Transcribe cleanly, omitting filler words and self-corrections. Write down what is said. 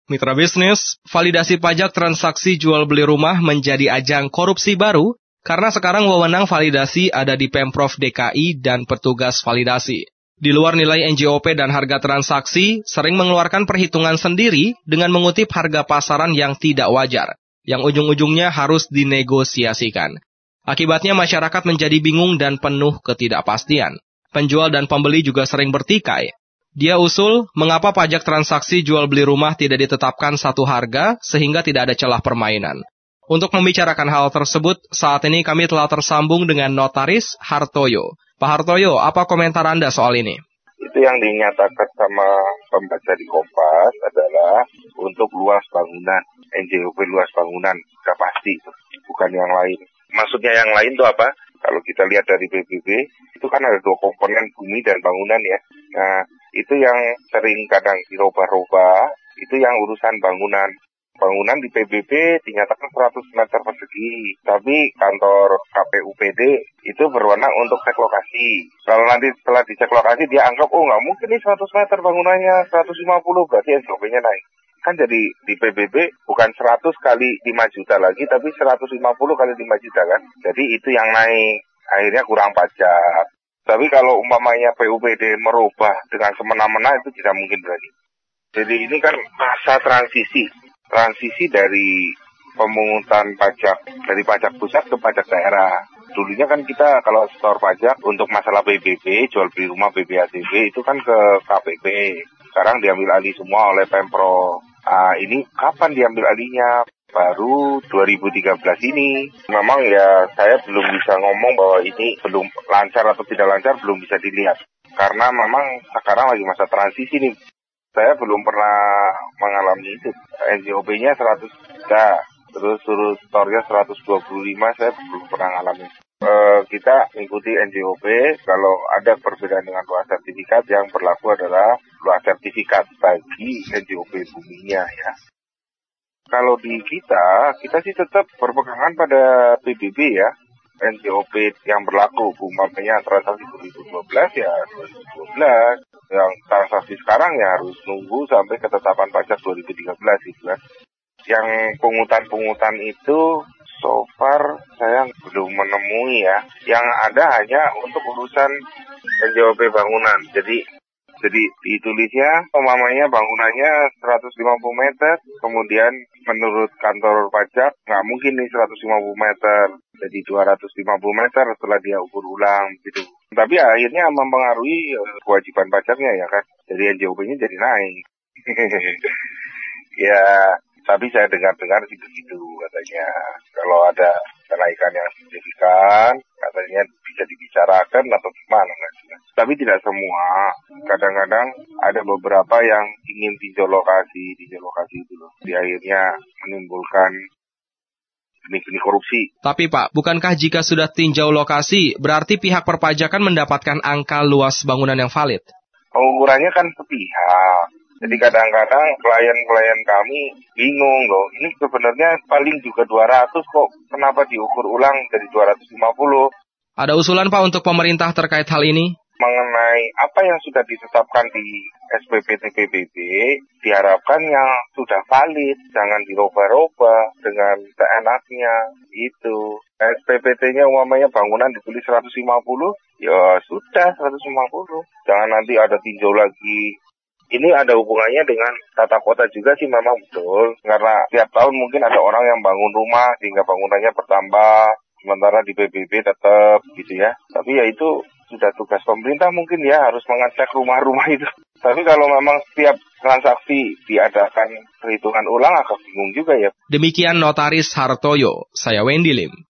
Mitra bisnis, validasi pajak transaksi jual beli rumah menjadi ajang korupsi baru karena sekarang wewenang validasi ada di Pemprov DKI dan petugas validasi. Di luar nilai NJOP dan harga transaksi, sering mengeluarkan perhitungan sendiri dengan mengutip harga pasaran yang tidak wajar, yang ujung-ujungnya harus dinegosiasikan. Akibatnya masyarakat menjadi bingung dan penuh ketidakpastian. Penjual dan pembeli juga sering bertikai. Dia usul, mengapa pajak transaksi jual beli rumah tidak ditetapkan satu harga sehingga tidak ada celah permainan. Untuk membicarakan hal tersebut, saat ini kami telah tersambung dengan Notaris Hartoyo. Pak Hartoyo, apa komentar Anda soal ini? Itu yang dinyatakan sama pembaca di Kompas adalah untuk luas bangunan, NJOP luas bangunan, sudah pasti, bukan yang lain. Maksudnya yang lain itu apa? Kalau kita lihat dari PBB, itu kan ada 2 komponen, bumi dan bangunan ya. Nah, itu yang sering kadang dirubah-rubah, itu yang urusan bangunan. Bangunan di PBB dinyatakan 100 meter persegi, tapi kantor KPUPD itu berwenang untuk cek lokasi. Kalau nanti setelah dicek lokasi, dia anggap, oh nggak mungkin nih 100 meter bangunannya 150, berarti NJOP-nya naik. Kan jadi di PBB bukan 100 kali 5 juta lagi, tapi 150 kali 5 juta kan. Jadi itu yang naik, akhirnya kurang pajak. Tapi kalau umpamanya PUPD merubah dengan semena-mena itu tidak mungkin berani. Jadi ini kan masa transisi dari pemungutan pajak, dari pajak pusat ke pajak daerah. Dulunya kan kita kalau setor pajak untuk masalah PBB, jual beli rumah BBATB itu kan ke KPP. Sekarang diambil alih semua oleh Pemprov. Ini kapan diambil alihnya? Baru 2013 ini. Memang ya saya belum bisa ngomong bahwa ini belum lancar atau tidak lancar, belum bisa dilihat. Karena memang sekarang lagi masa transisi nih. Saya belum pernah mengalami itu. NJOP-nya 100 juta, terus suruh stornya 125, saya belum pernah mengalami. Kita mengikuti NJOP, kalau ada perbedaan dengan luas sertifikat, yang berlaku adalah luas sertifikat bagi NJOP buminya ya. Kalau di kita sih tetap berpegangan pada PBB ya. NJOP yang berlaku, umpamanya transaksi 2012 ya 2012. Yang transaksi sekarang ya harus nunggu sampai ketetapan pajak 2013 gitu kan. Yang pungutan-pungutan itu so far saya belum menemui ya. Yang ada hanya untuk urusan NJOP bangunan. Jadi ditulisnya umpamanya bangunannya 150 meter, kemudian menurut kantor pajak nggak mungkin nih 150 meter, jadi 250 meter setelah dia ukur ulang gitu. Tapi akhirnya mempengaruhi kewajiban pajaknya ya kan, jadi NJOP-nya jadi naik. Ya, tapi saya dengar-dengar sih begitu katanya. Kalau ada kenaikan yang signifikan, katanya bisa dibicarakan atau gimana. Tapi tidak semua. Kadang-kadang ada beberapa yang ingin tinjau lokasi itu loh. Di akhirnya menimbulkan benih-benih korupsi. Tapi Pak, bukankah jika sudah tinjau lokasi, berarti pihak perpajakan mendapatkan angka luas bangunan yang valid? Pengukurannya kan sepihak. Jadi kadang-kadang klien-klien kami bingung loh. Ini sebenarnya paling juga 200 kok. Kenapa diukur ulang jadi 250? Ada usulan Pak untuk pemerintah terkait hal ini? Mengenai apa yang sudah ditetapkan di SPPT PBB, diharapkan yang sudah valid, jangan dirubah-rubah dengan seenaknya, itu. SPPT-nya umpamanya bangunan ditulis 150, ya sudah 150. Jangan nanti ada tinjau lagi. Ini ada hubungannya dengan tata kota juga sih memang betul. Karena tiap tahun mungkin ada orang yang bangun rumah sehingga bangunannya bertambah. Sementara di PBB tetap gitu ya. Tapi ya itu sudah tugas pemerintah mungkin ya harus mengecek rumah-rumah itu. Tapi kalau memang setiap transaksi diadakan perhitungan ulang agak bingung juga ya. Demikian Notaris Hartoyo, saya Wendy Lim.